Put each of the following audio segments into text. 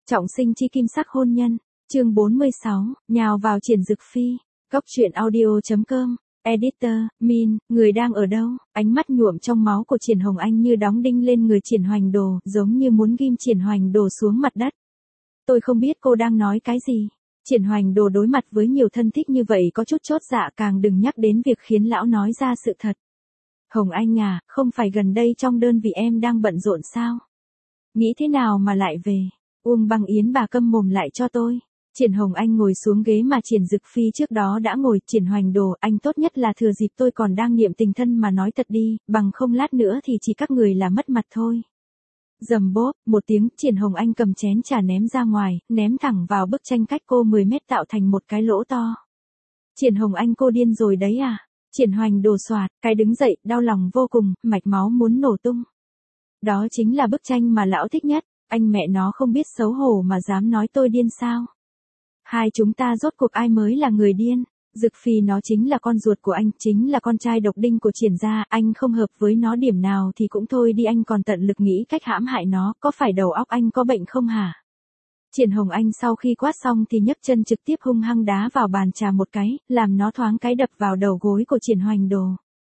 Trọng sinh chi kim sắc hôn nhân, chương 46, nhào vào Triển Dực Phi, Cốc truyện audio.com, editor, Min, người đang ở đâu? Ánh mắt nhuộm trong máu của Triển Hồng Anh như đóng đinh lên người Triển Hoành Đồ, giống như muốn ghim Triển Hoành Đồ xuống mặt đất. Tôi không biết cô đang nói cái gì. Triển Hoành Đồ đối mặt với nhiều thân thích như vậy có chút chốt dạ, càng đừng nhắc đến việc khiến lão nói ra sự thật. Hồng Anh à, không phải gần đây trong đơn vị em đang bận rộn sao? Nghĩ thế nào mà lại về? Uông Băng Yến bà câm mồm lại cho tôi. Triển Hồng Anh ngồi xuống ghế mà Triển Dực Phi trước đó đã ngồi. Triển Hoành Đồ, anh tốt nhất là thừa dịp tôi còn đang niệm tình thân mà nói thật đi, bằng không lát nữa thì chỉ các người là mất mặt thôi. Rầm bốp, một tiếng, Triển Hồng Anh cầm chén trà ném ra ngoài, ném thẳng vào bức tranh cách cô 10 mét tạo thành một cái lỗ to. Triển Hồng Anh, cô điên rồi đấy à? Triển Hoành Đồ xoạt, cái đứng dậy, đau lòng vô cùng, mạch máu muốn nổ tung. Đó chính là bức tranh mà lão thích nhất, anh mẹ nó không biết xấu hổ mà dám nói tôi điên sao? Hai chúng ta rốt cuộc ai mới là người điên? Dực Phi nó chính là con ruột của anh, chính là con trai độc đinh của Triển gia, anh không hợp với nó điểm nào thì cũng thôi đi, anh còn tận lực nghĩ cách hãm hại nó, có phải đầu óc anh có bệnh không hả? Triển Hồng Anh sau khi quát xong thì nhấc chân trực tiếp hung hăng đá vào bàn trà một cái, làm nó thoáng cái đập vào đầu gối của Triển Hoành Đồ.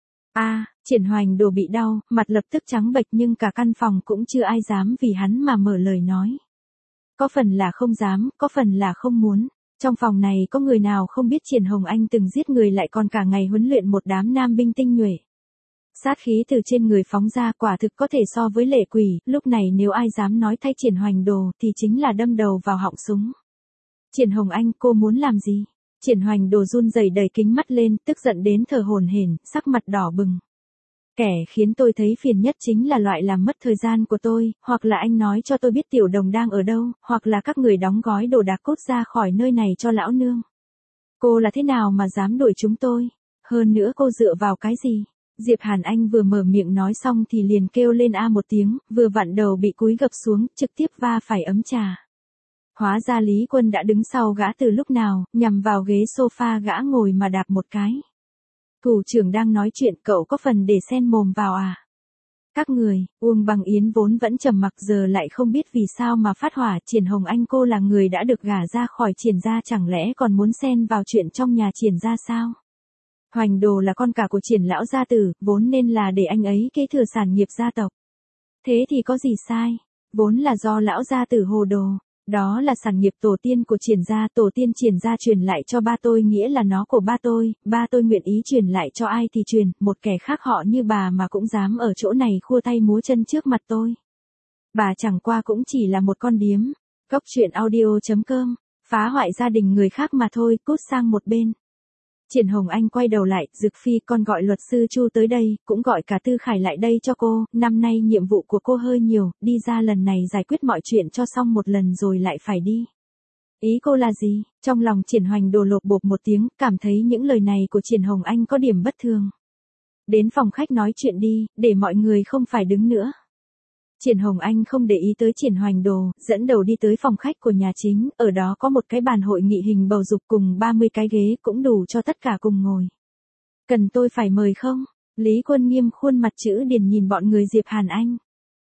Triển Hoành Đồ bị đau, mặt lập tức trắng bệch, nhưng cả căn phòng cũng chưa ai dám vì hắn mà mở lời nói. Có phần là không dám, có phần là không muốn. Trong phòng này có người nào không biết Triển Hồng Anh từng giết người, lại còn cả ngày huấn luyện một đám nam binh tinh nhuệ. Sát khí từ trên người phóng ra quả thực có thể so với lệ quỷ, lúc này nếu ai dám nói thay Triển Hoành Đồ thì chính là đâm đầu vào họng súng. Triển Hồng Anh, cô muốn làm gì? Triển Hoành Đồ run rẩy đẩy kính mắt lên, tức giận đến thở hổn hển, sắc mặt đỏ bừng. Kẻ khiến tôi thấy phiền nhất chính là loại làm mất thời gian của tôi, hoặc là anh nói cho tôi biết Tiểu Đồng đang ở đâu, hoặc là các người đóng gói đồ đạc cốt ra khỏi nơi này cho lão nương. Cô là thế nào mà dám đuổi chúng tôi? Hơn nữa cô dựa vào cái gì? Diệp Hàn Anh vừa mở miệng nói xong thì liền kêu lên a một tiếng, vừa vặn đầu bị cúi gập xuống, trực tiếp va phải ấm trà. Hóa ra Lý Quân đã đứng sau gã từ lúc nào, nhằm vào ghế sofa gã ngồi mà đạp một cái. Thủ trưởng đang nói chuyện, cậu có phần để xen mồm vào à? Các người, Uông Băng Yến vốn vẫn trầm mặc giờ lại không biết vì sao mà phát hỏa. Triển Hồng Anh, cô là người đã được gả ra khỏi Triển gia, chẳng lẽ còn muốn xen vào chuyện trong nhà Triển gia sao? Hoành Đồ là con cả của Triển lão gia tử, vốn nên là để anh ấy kế thừa sản nghiệp gia tộc. Thế thì có gì sai? Vốn là do lão gia tử hồ đồ. Đó là sản nghiệp tổ tiên của Triển gia, tổ tiên Triển gia truyền lại cho ba tôi, nghĩa là nó của ba tôi nguyện ý truyền lại cho ai thì truyền, một kẻ khác họ như bà mà cũng dám ở chỗ này khua tay múa chân trước mặt tôi. Bà chẳng qua cũng chỉ là một con điếm. Cốc truyện audio.com, phá hoại gia đình người khác mà thôi, cút sang một bên. Triển Hồng Anh quay đầu lại, Dực Phi, con gọi luật sư Chu tới đây, cũng gọi cả Tư Khải lại đây cho cô, năm nay nhiệm vụ của cô hơi nhiều, đi ra lần này giải quyết mọi chuyện cho xong một lần rồi lại phải đi. Ý cô là gì? Trong lòng Triển Hoành Đồ lộp bộp một tiếng, cảm thấy những lời này của Triển Hồng Anh có điểm bất thường. Đến phòng khách nói chuyện đi, để mọi người không phải đứng nữa. Triển Hồng Anh không để ý tới Triển Hoành Đồ, dẫn đầu đi tới phòng khách của nhà chính, ở đó có một cái bàn hội nghị hình bầu dục cùng 30 cái ghế, cũng đủ cho tất cả cùng ngồi. Cần tôi phải mời không? Lý Quân nghiêm khuôn mặt chữ điền nhìn bọn người Diệp Hàn Anh.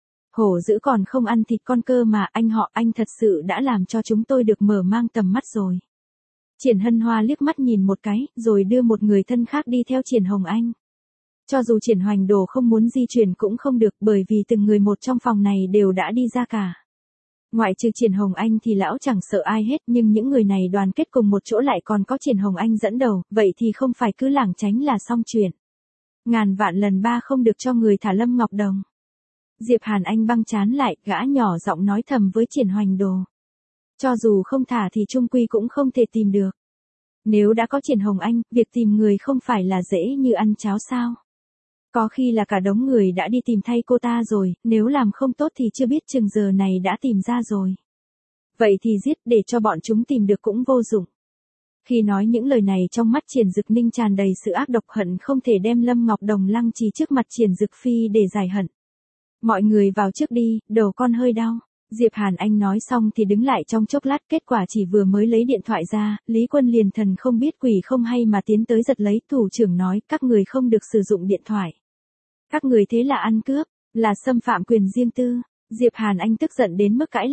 Hổ dữ còn không ăn thịt con cơ mà, anh họ, anh thật sự đã làm cho chúng tôi được mở mang tầm mắt rồi. Triển Hân Hoa liếc mắt nhìn một cái, rồi đưa một người thân khác đi theo Triển Hồng Anh. Cho dù Triển Hoành Đồ không muốn di chuyển cũng không được, bởi vì từng người một trong phòng này đều đã đi ra cả. Ngoại trừ Triển Hồng Anh thì lão chẳng sợ ai hết, nhưng những người này đoàn kết cùng một chỗ lại còn có Triển Hồng Anh dẫn đầu, vậy thì không phải cứ lảng tránh là xong chuyện. Ngàn vạn lần ba không được cho người thả Lâm Ngọc Đồng. Diệp Hàn Anh băng trán lại, gã nhỏ giọng nói thầm với Triển Hoành Đồ. Cho dù không thả thì chung quy cũng không thể tìm được. Nếu đã có Triển Hồng Anh, việc tìm người không phải là dễ như ăn cháo sao? Có khi là cả đống người đã đi tìm thay cô ta rồi, nếu làm không tốt thì chưa biết chừng giờ này đã tìm ra rồi. Vậy thì giết, để cho bọn chúng tìm được cũng vô dụng. Khi nói những lời này, trong mắt Triển Dực Ninh tràn đầy sự ác độc, hận không thể đem Lâm Ngọc Đồng lăng trì trước mặt Triển Dực Phi để giải hận. Mọi người vào trước đi, đầu con hơi đau. Diệp Hàn Anh nói xong thì đứng lại trong chốc lát, kết quả chỉ vừa mới lấy điện thoại ra, Lý Quân liền thần không biết quỷ không hay mà tiến tới giật lấy. Thủ trưởng nói, các người không được sử dụng điện thoại. Các người thế là ăn cướp, là xâm phạm quyền riêng tư. Diệp Hàn Anh tức giận đến mức cãi lại.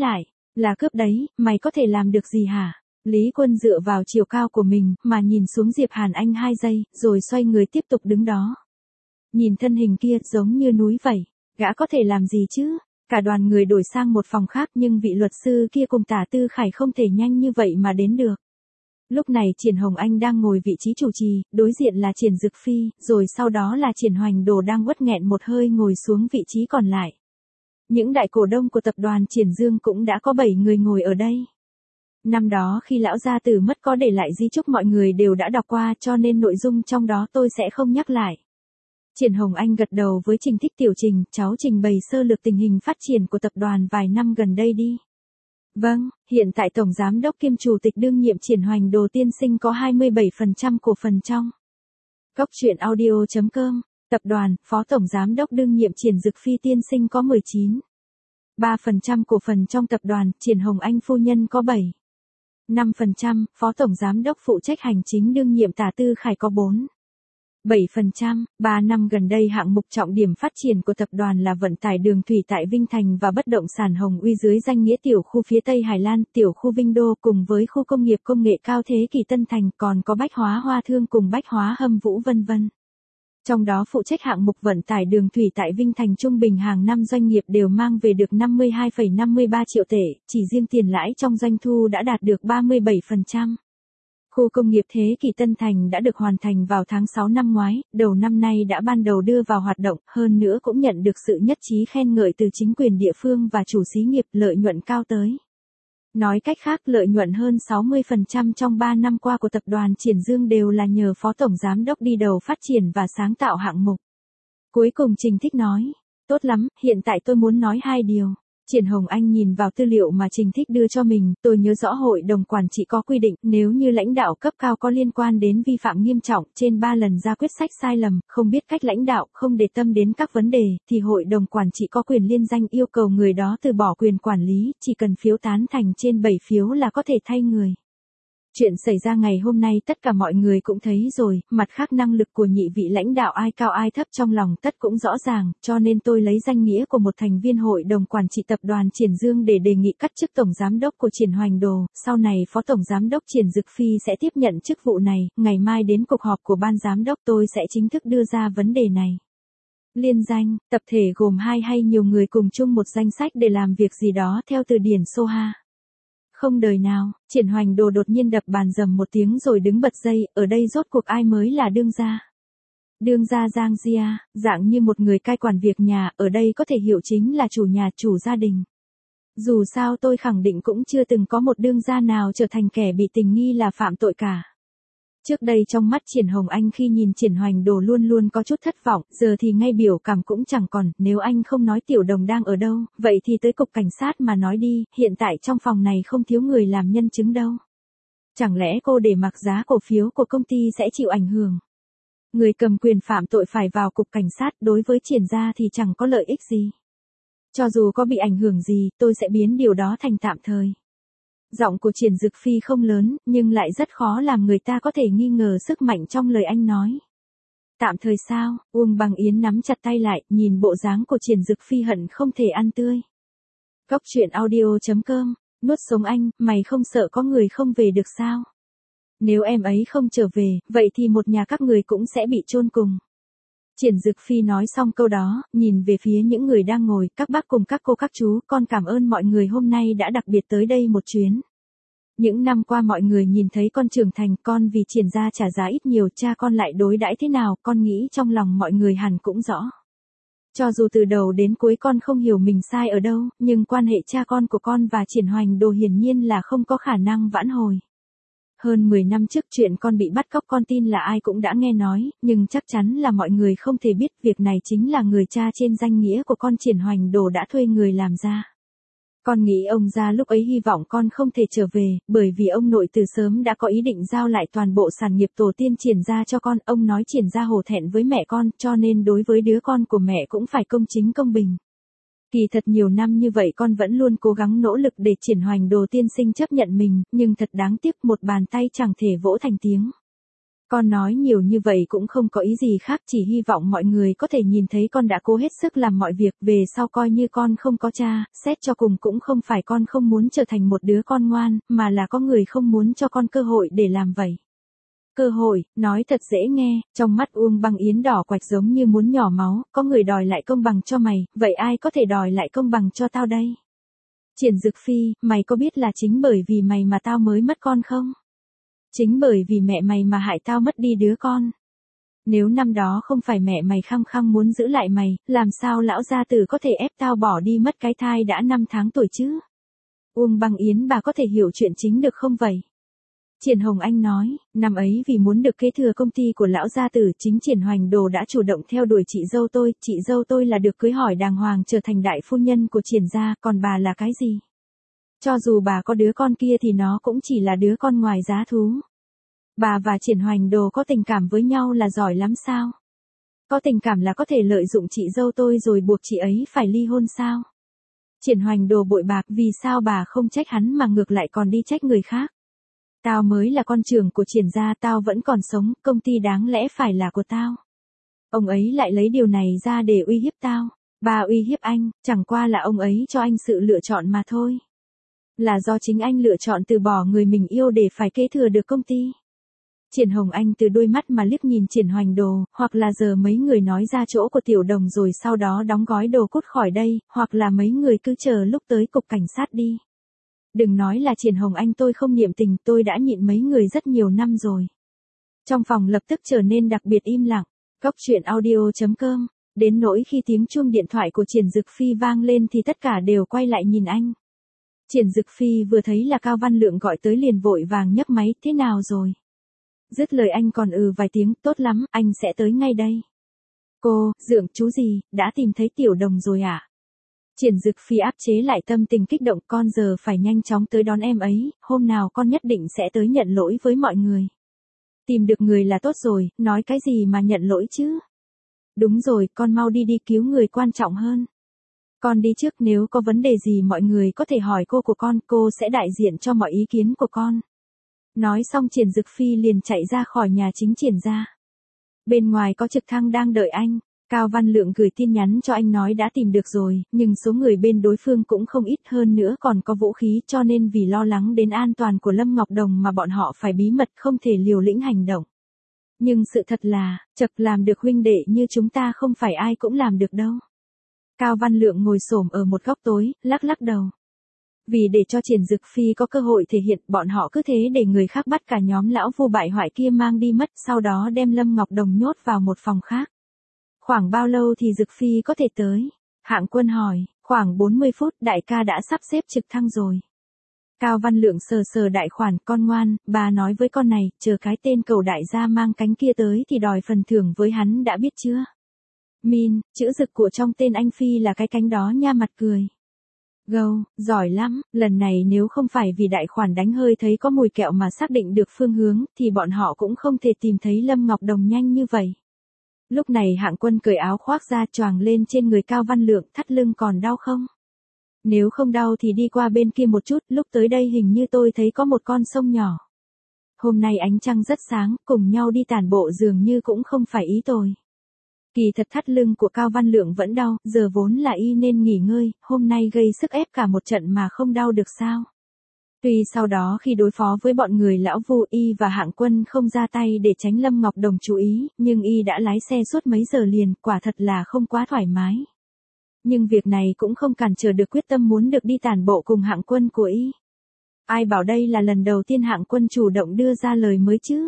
Là cướp đấy, mày có thể làm được gì hả? Lý Quân dựa vào chiều cao của mình, mà nhìn xuống Diệp Hàn Anh 2 giây, rồi xoay người tiếp tục đứng đó. Nhìn thân hình kia, giống như núi vậy. Gã có thể làm gì chứ? Cả đoàn người đổi sang một phòng khác nhưng vị luật sư kia cùng Tả Tư Khải không thể nhanh như vậy mà đến được. Lúc này Triển Hồng Anh đang ngồi vị trí chủ trì, đối diện là Triển Dực Phi, rồi sau đó là Triển Hoành Đồ đang uất nghẹn một hơi ngồi xuống vị trí còn lại. Những đại cổ đông của tập đoàn Triển Dương cũng đã có 7 người ngồi ở đây. Năm đó khi lão gia tử mất có để lại di chúc mọi người đều đã đọc qua cho nên nội dung trong đó tôi sẽ không nhắc lại. Triển Hồng Anh gật đầu với Trình Thích Tiểu Trình, cháu trình bày sơ lược tình hình phát triển của tập đoàn vài năm gần đây đi. Vâng, hiện tại Tổng Giám đốc kiêm Chủ tịch đương nhiệm Triển Hoành Đồ tiên sinh có 27% cổ phần trong Cốc truyện audio.com, tập đoàn, Phó Tổng Giám đốc đương nhiệm Triển Dực Phi tiên sinh có 19,3% cổ phần trong tập đoàn, Triển Hồng Anh phu nhân có 7,5%, Phó Tổng Giám đốc phụ trách hành chính đương nhiệm Tả Tư Khải có 4,7%. 3 năm gần đây hạng mục trọng điểm phát triển của tập đoàn là vận tải đường thủy tại Vinh Thành và bất động sản Hồng Uy dưới danh nghĩa tiểu khu phía Tây Hải Lan, tiểu khu Vinh Đô cùng với khu công nghiệp công nghệ cao Thế Kỷ Tân Thành, còn có Bách Hóa Hoa Thương cùng Bách Hóa Hâm Vũ vân vân. Trong đó phụ trách hạng mục vận tải đường thủy tại Vinh Thành trung bình hàng năm doanh nghiệp đều mang về được 52,53 triệu tệ, chỉ riêng tiền lãi trong doanh thu đã đạt được 37%. Khu công nghiệp Thế Kỷ Tân Thành đã được hoàn thành vào tháng 6 năm ngoái, đầu năm nay đã ban đầu đưa vào hoạt động, hơn nữa cũng nhận được sự nhất trí khen ngợi từ chính quyền địa phương và chủ xí nghiệp, lợi nhuận cao tới. Nói cách khác, lợi nhuận hơn 60% trong 3 năm qua của tập đoàn Triển Dương đều là nhờ Phó Tổng Giám đốc đi đầu phát triển và sáng tạo hạng mục. Cuối cùng Trình Thích nói, tốt lắm, hiện tại tôi muốn nói 2 điều. Triển Hồng Anh nhìn vào tư liệu mà Trình Thích đưa cho mình, tôi nhớ rõ hội đồng quản trị có quy định, nếu như lãnh đạo cấp cao có liên quan đến vi phạm nghiêm trọng, trên 3 lần ra quyết sách sai lầm, không biết cách lãnh đạo, không để tâm đến các vấn đề, thì hội đồng quản trị có quyền liên danh yêu cầu người đó từ bỏ quyền quản lý, chỉ cần phiếu tán thành trên 7 phiếu là có thể thay người. Chuyện xảy ra ngày hôm nay tất cả mọi người cũng thấy rồi, mặt khác năng lực của nhị vị lãnh đạo ai cao ai thấp trong lòng tất cũng rõ ràng, cho nên tôi lấy danh nghĩa của một thành viên hội đồng quản trị tập đoàn Triển Dương để đề nghị cắt chức tổng giám đốc của Triển Hoành Đồ, sau này Phó Tổng Giám đốc Triển Dực Phi sẽ tiếp nhận chức vụ này, ngày mai đến cuộc họp của ban giám đốc tôi sẽ chính thức đưa ra vấn đề này. Liên danh, tập thể gồm 2 hay nhiều người cùng chung một danh sách để làm việc gì đó theo từ điển Soha. Không đời nào, Triển Hoành Đồ đột nhiên đập bàn dầm một tiếng rồi đứng bật dậy, ở đây rốt cuộc ai mới là đương gia. Đương gia Giang Gia, dạng như một người cai quản việc nhà, ở đây có thể hiểu chính là chủ nhà, chủ gia đình. Dù sao tôi khẳng định cũng chưa từng có một đương gia nào trở thành kẻ bị tình nghi là phạm tội cả. Trước đây trong mắt Triển Hồng Anh khi nhìn Triển Hoành Đồ luôn luôn có chút thất vọng, giờ thì ngay biểu cảm cũng chẳng còn, nếu anh không nói Tiểu Đồng đang ở đâu, vậy thì tới cục cảnh sát mà nói đi, hiện tại trong phòng này không thiếu người làm nhân chứng đâu. Chẳng lẽ cô để mặc giá cổ phiếu của công ty sẽ chịu ảnh hưởng? Người cầm quyền phạm tội phải vào cục cảnh sát, đối với Triển gia thì chẳng có lợi ích gì. Cho dù có bị ảnh hưởng gì, tôi sẽ biến điều đó thành tạm thời. Giọng của Triển Dực Phi không lớn, nhưng lại rất khó làm người ta có thể nghi ngờ sức mạnh trong lời anh nói. Tạm thời sao? Uông Bằng Yến nắm chặt tay lại, nhìn bộ dáng của Triển Dực Phi hận không thể ăn tươi. Cốc truyện audio.com, nuốt sống anh, mày không sợ có người không về được sao? Nếu em ấy không trở về, vậy thì một nhà các người cũng sẽ bị chôn cùng. Triển Dực Phi nói xong câu đó, nhìn về phía những người đang ngồi, các bác cùng các cô các chú, con cảm ơn mọi người hôm nay đã đặc biệt tới đây một chuyến. Những năm qua mọi người nhìn thấy con trưởng thành, con vì Triển gia trả giá ít nhiều, cha con lại đối đãi thế nào, con nghĩ trong lòng mọi người hẳn cũng rõ. Cho dù từ đầu đến cuối con không hiểu mình sai ở đâu, nhưng quan hệ cha con của con và Triển Hoành Đồ hiển nhiên là không có khả năng vãn hồi. Hơn 10 năm trước chuyện con bị bắt cóc con tin là ai cũng đã nghe nói, nhưng chắc chắn là mọi người không thể biết việc này chính là người cha trên danh nghĩa của con Triển Hoành Đồ đã thuê người làm ra. Con nghĩ ông gia lúc ấy hy vọng con không thể trở về, bởi vì ông nội từ sớm đã có ý định giao lại toàn bộ sản nghiệp tổ tiên Triển gia cho con, ông nói Triển gia hổ thẹn với mẹ con, cho nên đối với đứa con của mẹ cũng phải công chính công bình. Kỳ thật nhiều năm như vậy con vẫn luôn cố gắng nỗ lực để Triển Hoành Đồ tiên sinh chấp nhận mình, nhưng thật đáng tiếc một bàn tay chẳng thể vỗ thành tiếng. Con nói nhiều như vậy cũng không có ý gì khác, chỉ hy vọng mọi người có thể nhìn thấy con đã cố hết sức làm mọi việc, về sau coi như con không có cha, xét cho cùng cũng không phải con không muốn trở thành một đứa con ngoan, mà là có người không muốn cho con cơ hội để làm vậy. Cơ hội, nói thật dễ nghe, trong mắt Uông Băng Yến đỏ quạch giống như muốn nhỏ máu, có người đòi lại công bằng cho mày, vậy ai có thể đòi lại công bằng cho tao đây? Triển Dực Phi, mày có biết là chính bởi vì mày mà tao mới mất con không? Chính bởi vì mẹ mày mà hại tao mất đi đứa con. Nếu năm đó không phải mẹ mày khăng khăng muốn giữ lại mày, làm sao lão gia tử có thể ép tao bỏ đi mất cái thai đã 5 tháng tuổi chứ? Uông Băng Yến bà có thể hiểu chuyện chính được không vậy? Triển Hồng Anh nói, năm ấy vì muốn được kế thừa công ty của lão gia tử, chính Triển Hoành Đồ đã chủ động theo đuổi chị dâu tôi là được cưới hỏi đàng hoàng trở thành đại phu nhân của Triển gia, còn bà là cái gì? Cho dù bà có đứa con kia thì nó cũng chỉ là đứa con ngoài giá thú. Bà và Triển Hoành Đồ có tình cảm với nhau là giỏi lắm sao? Có tình cảm là có thể lợi dụng chị dâu tôi rồi buộc chị ấy phải ly hôn sao? Triển Hoành Đồ bội bạc, vì sao bà không trách hắn mà ngược lại còn đi trách người khác? Tao mới là con trưởng của Triển gia, tao vẫn còn sống, công ty đáng lẽ phải là của tao. Ông ấy lại lấy điều này ra để uy hiếp tao. Bà uy hiếp anh, chẳng qua là ông ấy cho anh sự lựa chọn mà thôi. Là do chính anh lựa chọn từ bỏ người mình yêu để phải kế thừa được công ty. Triển Hồng Anh từ đôi mắt mà liếc nhìn Triển Hoành Đồ, hoặc là giờ mấy người nói ra chỗ của Tiểu Đồng rồi sau đó đóng gói đồ cút khỏi đây, hoặc là mấy người cứ chờ lúc tới cục cảnh sát đi. Đừng nói là Triển Hồng Anh, tôi không niệm tình, tôi đã nhịn mấy người rất nhiều năm rồi. Trong phòng lập tức trở nên đặc biệt im lặng. Cốc truyện audio.com, đến nỗi khi tiếng chuông điện thoại của Triển Dực Phi vang lên thì tất cả đều quay lại nhìn anh. Triển Dực Phi vừa thấy là Cao Văn Lượng gọi tới liền vội vàng nhấc máy, thế nào rồi? Dứt lời anh còn vài tiếng, tốt lắm, anh sẽ tới ngay đây. Cô, Dượng, chú gì, đã tìm thấy Tiểu Đồng rồi à? Triển Dực Phi áp chế lại tâm tình kích động, con giờ phải nhanh chóng tới đón em ấy, hôm nào con nhất định sẽ tới nhận lỗi với mọi người. Tìm được người là tốt rồi, nói cái gì mà nhận lỗi chứ? Đúng rồi, con mau đi cứu người quan trọng hơn. Con đi trước, nếu có vấn đề gì mọi người có thể hỏi cô của con, cô sẽ đại diện cho mọi ý kiến của con. Nói xong Triển Dực Phi liền chạy ra khỏi nhà chính Triển gia. Bên ngoài có trực thăng đang đợi anh. Cao Văn Lượng gửi tin nhắn cho anh nói đã tìm được rồi, nhưng số người bên đối phương cũng không ít, hơn nữa còn có vũ khí, cho nên vì lo lắng đến an toàn của Lâm Ngọc Đồng mà bọn họ phải bí mật không thể liều lĩnh hành động. Nhưng sự thật là, chật, làm được huynh đệ như chúng ta không phải ai cũng làm được đâu. Cao Văn Lượng ngồi xổm ở một góc tối, lắc lắc đầu. Vì để cho Triển Dực Phi có cơ hội thể hiện, bọn họ cứ thế để người khác bắt cả nhóm lão vu bại hoại kia mang đi mất, sau đó đem Lâm Ngọc Đồng nhốt vào một phòng khác. Khoảng bao lâu thì Dực Phi có thể tới? Hạng Quân hỏi, khoảng 40 phút, đại ca đã sắp xếp trực thăng rồi. Cao Văn Lượng sờ sờ đại khoản, con ngoan, bà nói với con này, chờ cái tên cầu đại gia mang cánh kia tới thì đòi phần thưởng với hắn, đã biết chưa? Min, chữ Dực của trong tên anh Phi là cái cánh đó nha, mặt cười. Gâu, giỏi lắm, lần này nếu không phải vì đại khoản đánh hơi thấy có mùi kẹo mà xác định được phương hướng, thì bọn họ cũng không thể tìm thấy Lâm Ngọc Đồng nhanh như vậy. Lúc này Hạng Quân cởi áo khoác ra choàng lên trên người Cao Văn Lượng, thắt lưng còn đau không? Nếu không đau thì đi qua bên kia một chút, lúc tới đây hình như tôi thấy có một con sông nhỏ. Hôm nay ánh trăng rất sáng, cùng nhau đi tản bộ dường như cũng không phải ý tôi. Kỳ thật thắt lưng của Cao Văn Lượng vẫn đau, giờ vốn là y nên nghỉ ngơi, hôm nay gây sức ép cả một trận mà không đau được sao? Tuy sau đó khi đối phó với bọn người lão vu, y và Hạng Quân không ra tay để tránh Lâm Ngọc Đồng chú ý, nhưng y đã lái xe suốt mấy giờ liền, quả thật là không quá thoải mái. Nhưng việc này cũng không cản trở được quyết tâm muốn được đi tản bộ cùng Hạng Quân của y. Ai bảo đây là lần đầu tiên Hạng Quân chủ động đưa ra lời mới chứ?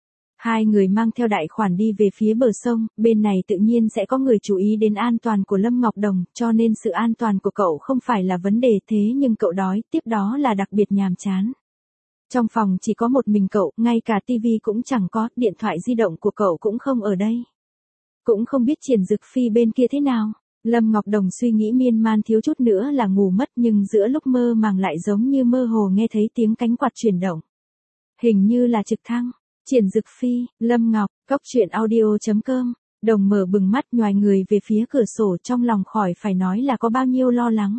Hai người mang theo đại khoản đi về phía bờ sông, bên này tự nhiên sẽ có người chú ý đến an toàn của Lâm Ngọc Đồng, cho nên sự an toàn của cậu không phải là vấn đề, thế nhưng cậu đói, tiếp đó là đặc biệt nhàm chán. Trong phòng chỉ có một mình cậu, ngay cả tivi cũng chẳng có, điện thoại di động của cậu cũng không ở đây. Cũng không biết Triển Dực Phi bên kia thế nào. Lâm Ngọc Đồng suy nghĩ miên man, thiếu chút nữa là ngủ mất, nhưng giữa lúc mơ màng lại giống như mơ hồ nghe thấy tiếng cánh quạt chuyển động. Hình như là trực thăng. Triển Dực Phi, Lâm Ngọc, Cốc truyện audio.com. Đồng mở bừng mắt nhoài người về phía cửa sổ, trong lòng khỏi phải nói là có bao nhiêu lo lắng.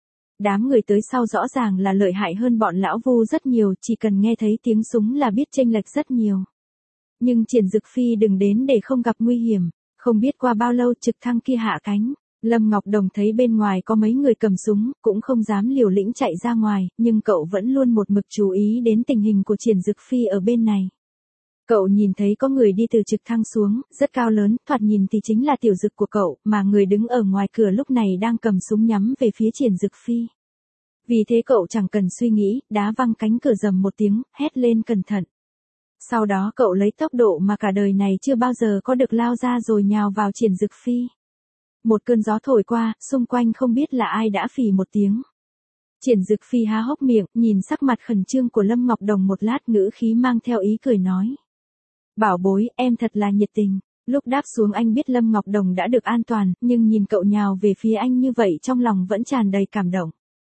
Đám người tới sau rõ ràng là lợi hại hơn bọn lão vu rất nhiều, chỉ cần nghe thấy tiếng súng là biết chênh lệch rất nhiều. Nhưng Triển Dực Phi đừng đến để không gặp nguy hiểm. Không biết qua bao lâu trực thăng kia hạ cánh. Lâm Ngọc Đồng thấy bên ngoài có mấy người cầm súng, cũng không dám liều lĩnh chạy ra ngoài, nhưng cậu vẫn luôn một mực chú ý đến tình hình của Triển Dực Phi ở bên này. Cậu nhìn thấy có người đi từ trực thăng xuống, rất cao lớn, thoạt nhìn thì chính là tiểu dực của cậu, mà người đứng ở ngoài cửa lúc này đang cầm súng nhắm về phía Triển Dực Phi. Vì thế cậu chẳng cần suy nghĩ, đá văng cánh cửa rầm một tiếng, hét lên cẩn thận. Sau đó cậu lấy tốc độ mà cả đời này chưa bao giờ có được lao ra rồi nhào vào Triển Dực Phi. Một cơn gió thổi qua, xung quanh không biết là ai đã phì một tiếng. Triển Dực Phi há hốc miệng, nhìn sắc mặt khẩn trương của Lâm Ngọc Đồng một lát, ngữ khí mang theo ý cười nói. Bảo bối, em thật là nhiệt tình. Lúc đáp xuống anh biết Lâm Ngọc Đồng đã được an toàn, nhưng nhìn cậu nhào về phía anh như vậy trong lòng vẫn tràn đầy cảm động.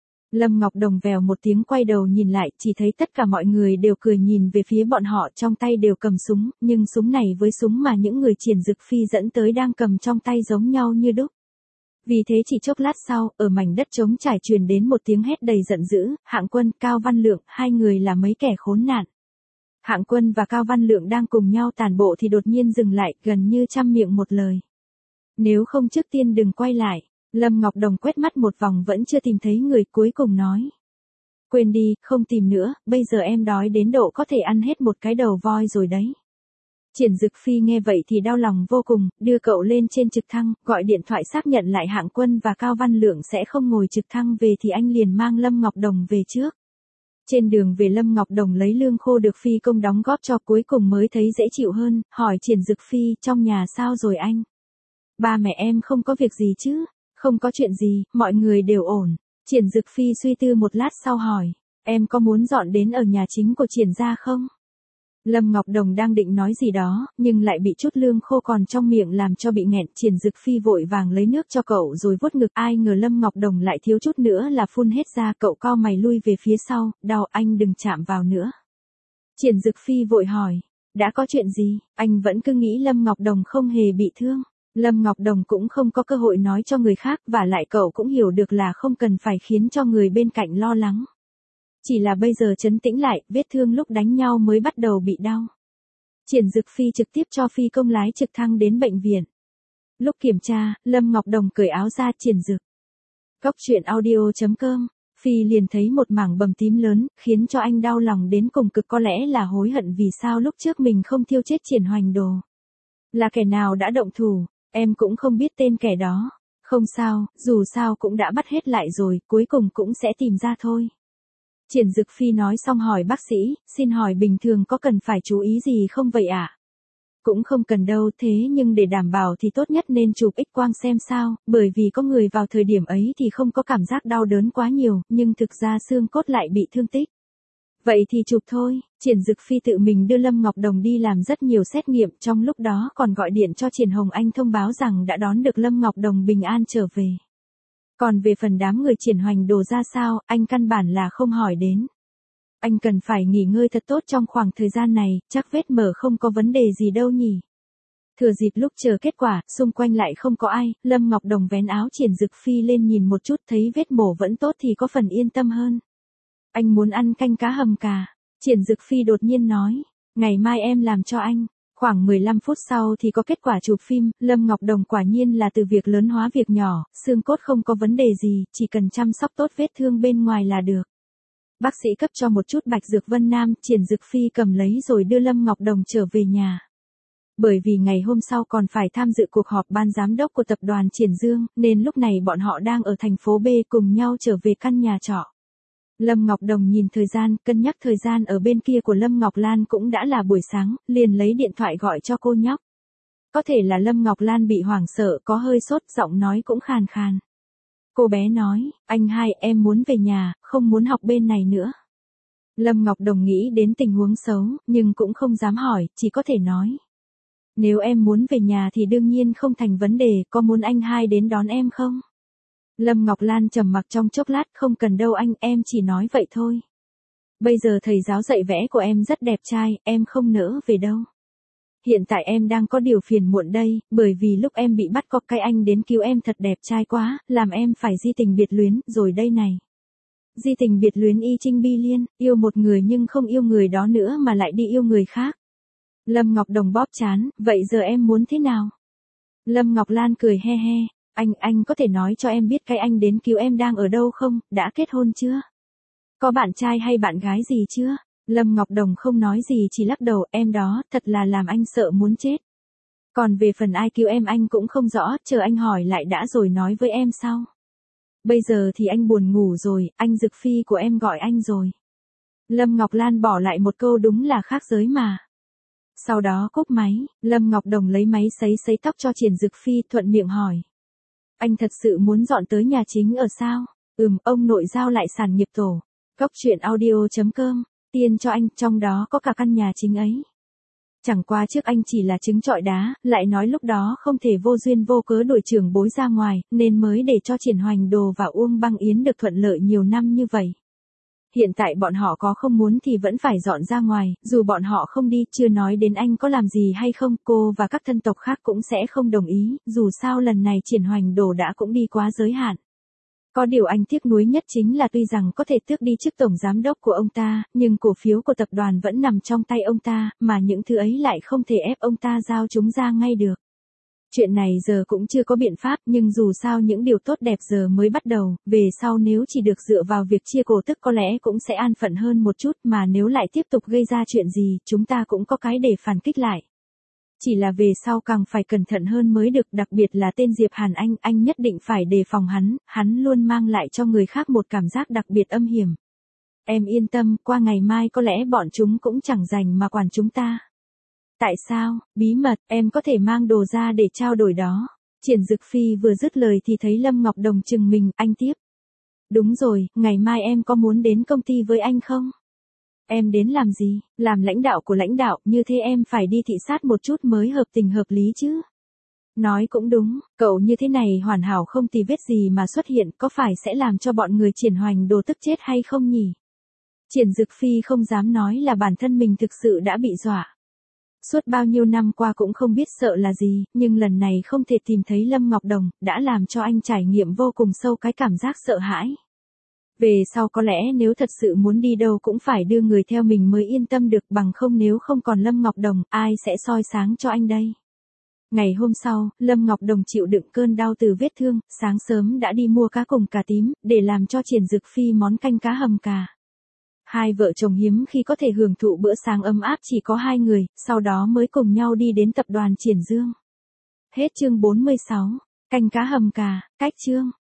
Lâm Ngọc Đồng vèo một tiếng quay đầu nhìn lại, chỉ thấy tất cả mọi người đều cười nhìn về phía bọn họ, trong tay đều cầm súng, nhưng súng này với súng mà những người Triển Dực Phi dẫn tới đang cầm trong tay giống nhau như đúc. Vì thế chỉ chốc lát sau, ở mảnh đất trống trải truyền đến một tiếng hét đầy giận dữ, Hạng Quân, Cao Văn Lượng, hai người là mấy kẻ khốn nạn. Hạng Quân và Cao Văn Lượng đang cùng nhau tàn bộ thì đột nhiên dừng lại, gần như trăm miệng một lời. Nếu không trước tiên đừng quay lại. Lâm Ngọc Đồng quét mắt một vòng vẫn chưa tìm thấy người, cuối cùng nói. Quên đi, không tìm nữa, bây giờ em đói đến độ có thể ăn hết một cái đầu voi rồi đấy. Triển Dực Phi nghe vậy thì đau lòng vô cùng, đưa cậu lên trên trực thăng, gọi điện thoại xác nhận lại Hạng Quân và Cao Văn Lượng sẽ không ngồi trực thăng về thì anh liền mang Lâm Ngọc Đồng về trước. Trên đường về Lâm Ngọc Đồng lấy lương khô được phi công đóng góp cho, cuối cùng mới thấy dễ chịu hơn, hỏi Triển Dực Phi, trong nhà sao rồi anh? Ba mẹ em không có việc gì chứ? Không có chuyện gì, mọi người đều ổn. Triển Dực Phi suy tư một lát sau hỏi, em có muốn dọn đến ở nhà chính của Triển gia không? Lâm Ngọc Đồng đang định nói gì đó, nhưng lại bị chút lương khô còn trong miệng làm cho bị nghẹn. Triển Dực Phi vội vàng lấy nước cho cậu rồi vuốt ngực, ai ngờ Lâm Ngọc Đồng lại thiếu chút nữa là phun hết ra. Cậu cau mày lui về phía sau, đau, anh đừng chạm vào nữa. Triển Dực Phi vội hỏi, đã có chuyện gì? Anh vẫn cứ nghĩ Lâm Ngọc Đồng không hề bị thương. Lâm Ngọc Đồng cũng không có cơ hội nói cho người khác, và lại cậu cũng hiểu được là không cần phải khiến cho người bên cạnh lo lắng. Chỉ là bây giờ trấn tĩnh lại, vết thương lúc đánh nhau mới bắt đầu bị đau. Triển Dực Phi trực tiếp cho phi công lái trực thăng đến bệnh viện. Lúc kiểm tra, Lâm Ngọc Đồng cởi áo ra. Triển Dực. Góc truyện audio.com. Phi liền thấy một mảng bầm tím lớn, khiến cho anh đau lòng đến cùng cực, có lẽ là hối hận vì sao lúc trước mình không thiêu chết Triển Hoành Đồ. Là kẻ nào đã động thủ, em cũng không biết tên kẻ đó. Không sao, dù sao cũng đã bắt hết lại rồi, cuối cùng cũng sẽ tìm ra thôi. Triển Dực Phi nói xong hỏi bác sĩ, xin hỏi bình thường có cần phải chú ý gì không vậy ạ? Cũng không cần đâu, thế nhưng để đảm bảo thì tốt nhất nên chụp X-quang xem sao, bởi vì có người vào thời điểm ấy thì không có cảm giác đau đớn quá nhiều, nhưng thực ra xương cốt lại bị thương tích. Vậy thì chụp thôi. Triển Dực Phi tự mình đưa Lâm Ngọc Đồng đi làm rất nhiều xét nghiệm, trong lúc đó còn gọi điện cho Triển Hồng Anh thông báo rằng đã đón được Lâm Ngọc Đồng bình an trở về. Còn về phần đám người Triển Hoành Đồ ra sao, anh căn bản là không hỏi đến. Anh cần phải nghỉ ngơi thật tốt trong khoảng thời gian này, chắc vết mở không có vấn đề gì đâu nhỉ. Thừa dịp lúc chờ kết quả, xung quanh lại không có ai, Lâm Ngọc Đồng vén áo Triển Dực Phi lên nhìn một chút, thấy vết mổ vẫn tốt thì có phần yên tâm hơn. Anh muốn ăn canh cá hầm cà. Triển Dực Phi đột nhiên nói, ngày mai em làm cho anh. Khoảng 15 phút sau thì có kết quả chụp phim, Lâm Ngọc Đồng quả nhiên là từ việc lớn hóa việc nhỏ, xương cốt không có vấn đề gì, chỉ cần chăm sóc tốt vết thương bên ngoài là được. Bác sĩ cấp cho một chút bạch dược Vân Nam, Triển Dực Phi cầm lấy rồi đưa Lâm Ngọc Đồng trở về nhà. Bởi vì ngày hôm sau còn phải tham dự cuộc họp ban giám đốc của tập đoàn Triển Dương, nên lúc này bọn họ đang ở thành phố B cùng nhau trở về căn nhà trọ. Lâm Ngọc Đồng nhìn thời gian, cân nhắc thời gian ở bên kia của Lâm Ngọc Lan cũng đã là buổi sáng, liền lấy điện thoại gọi cho cô nhóc. Có thể là Lâm Ngọc Lan bị hoảng sợ, có hơi sốt, giọng nói cũng khàn khàn. Cô bé nói, anh hai, em muốn về nhà, không muốn học bên này nữa. Lâm Ngọc Đồng nghĩ đến tình huống xấu, nhưng cũng không dám hỏi, chỉ có thể nói. Nếu em muốn về nhà thì đương nhiên không thành vấn đề, có muốn anh hai đến đón em không? Lâm Ngọc Lan trầm mặc trong chốc lát, không cần đâu anh, em chỉ nói vậy thôi. Bây giờ thầy giáo dạy vẽ của em rất đẹp trai, em không nỡ về đâu. Hiện tại em đang có điều phiền muộn đây, bởi vì lúc em bị bắt cóc cái anh đến cứu em thật đẹp trai quá, làm em phải di tình biệt luyến, rồi đây này. Di tình biệt luyến y chinh bi liên, yêu một người nhưng không yêu người đó nữa mà lại đi yêu người khác. Lâm Ngọc Đồng bóp trán, vậy giờ em muốn thế nào? Lâm Ngọc Lan cười he he, anh có thể nói cho em biết cái anh đến cứu em đang ở đâu không, đã kết hôn chưa? Có bạn trai hay bạn gái gì chưa? Lâm Ngọc Đồng không nói gì chỉ lắc đầu, em đó, thật là làm anh sợ muốn chết. Còn về phần ai cứu em anh cũng không rõ, chờ anh hỏi lại đã rồi nói với em sau. Bây giờ thì anh buồn ngủ rồi, anh Dực Phi của em gọi anh rồi. Lâm Ngọc Lan bỏ lại một câu đúng là khác giới mà. Sau đó cúp máy, Lâm Ngọc Đồng lấy máy sấy tóc cho Triển Dực Phi, thuận miệng hỏi. Anh thật sự muốn dọn tới nhà chính ở sao? Ông nội giao lại sản nghiệp tổ. Cốc truyện audio.com, tiền cho anh, trong đó có cả căn nhà chính ấy. Chẳng qua trước anh chỉ là trứng trọi đá, lại nói lúc đó không thể vô duyên vô cớ đuổi trưởng bối ra ngoài, nên mới để cho Triển Hoành Đồ và Uông Băng Yến được thuận lợi nhiều năm như vậy. Hiện tại bọn họ có không muốn thì vẫn phải dọn ra ngoài, dù bọn họ không đi, chưa nói đến anh có làm gì hay không, cô và các thân tộc khác cũng sẽ không đồng ý, dù sao lần này Triển Hoành Đồ đã cũng đi quá giới hạn. Có điều anh tiếc nuối nhất chính là tuy rằng có thể tước đi chức tổng giám đốc của ông ta, nhưng cổ phiếu của tập đoàn vẫn nằm trong tay ông ta, mà những thứ ấy lại không thể ép ông ta giao chúng ra ngay được. Chuyện này giờ cũng chưa có biện pháp, nhưng dù sao những điều tốt đẹp giờ mới bắt đầu, về sau nếu chỉ được dựa vào việc chia cổ tức có lẽ cũng sẽ an phận hơn một chút, mà nếu lại tiếp tục gây ra chuyện gì, chúng ta cũng có cái để phản kích lại. Chỉ là về sau càng phải cẩn thận hơn mới được, đặc biệt là tên Diệp Hàn anh nhất định phải đề phòng hắn luôn mang lại cho người khác một cảm giác đặc biệt âm hiểm. Em yên tâm, qua ngày mai có lẽ bọn chúng cũng chẳng rảnh mà quản chúng ta. Tại sao? Bí mật, em có thể mang đồ ra để trao đổi đó. Triển Dực Phi vừa dứt lời thì thấy Lâm Ngọc Đồng chừng mình, anh tiếp. Đúng rồi, ngày mai em có muốn đến công ty với anh không? Em đến làm gì? Làm lãnh đạo của lãnh đạo, như thế em phải đi thị sát một chút mới hợp tình hợp lý chứ. Nói cũng đúng, cậu như thế này hoàn hảo không tì vết gì mà xuất hiện, có phải sẽ làm cho bọn người Triển Hoành Đồ tức chết hay không nhỉ? Triển Dực Phi không dám nói là bản thân mình thực sự đã bị dọa. Suốt bao nhiêu năm qua cũng không biết sợ là gì, nhưng lần này không thể tìm thấy Lâm Ngọc Đồng, đã làm cho anh trải nghiệm vô cùng sâu cái cảm giác sợ hãi. Về sau có lẽ nếu thật sự muốn đi đâu cũng phải đưa người theo mình mới yên tâm được, bằng không nếu không còn Lâm Ngọc Đồng, ai sẽ soi sáng cho anh đây. Ngày hôm sau, Lâm Ngọc Đồng chịu đựng cơn đau từ vết thương, sáng sớm đã đi mua cá cùng cà tím, để làm cho Triển Dực Phi món canh cá hầm cà. Hai vợ chồng hiếm khi có thể hưởng thụ bữa sáng ấm áp chỉ có hai người, sau đó mới cùng nhau đi đến tập đoàn Triển Dương. Hết chương 46, canh cá hầm cà, cách chương.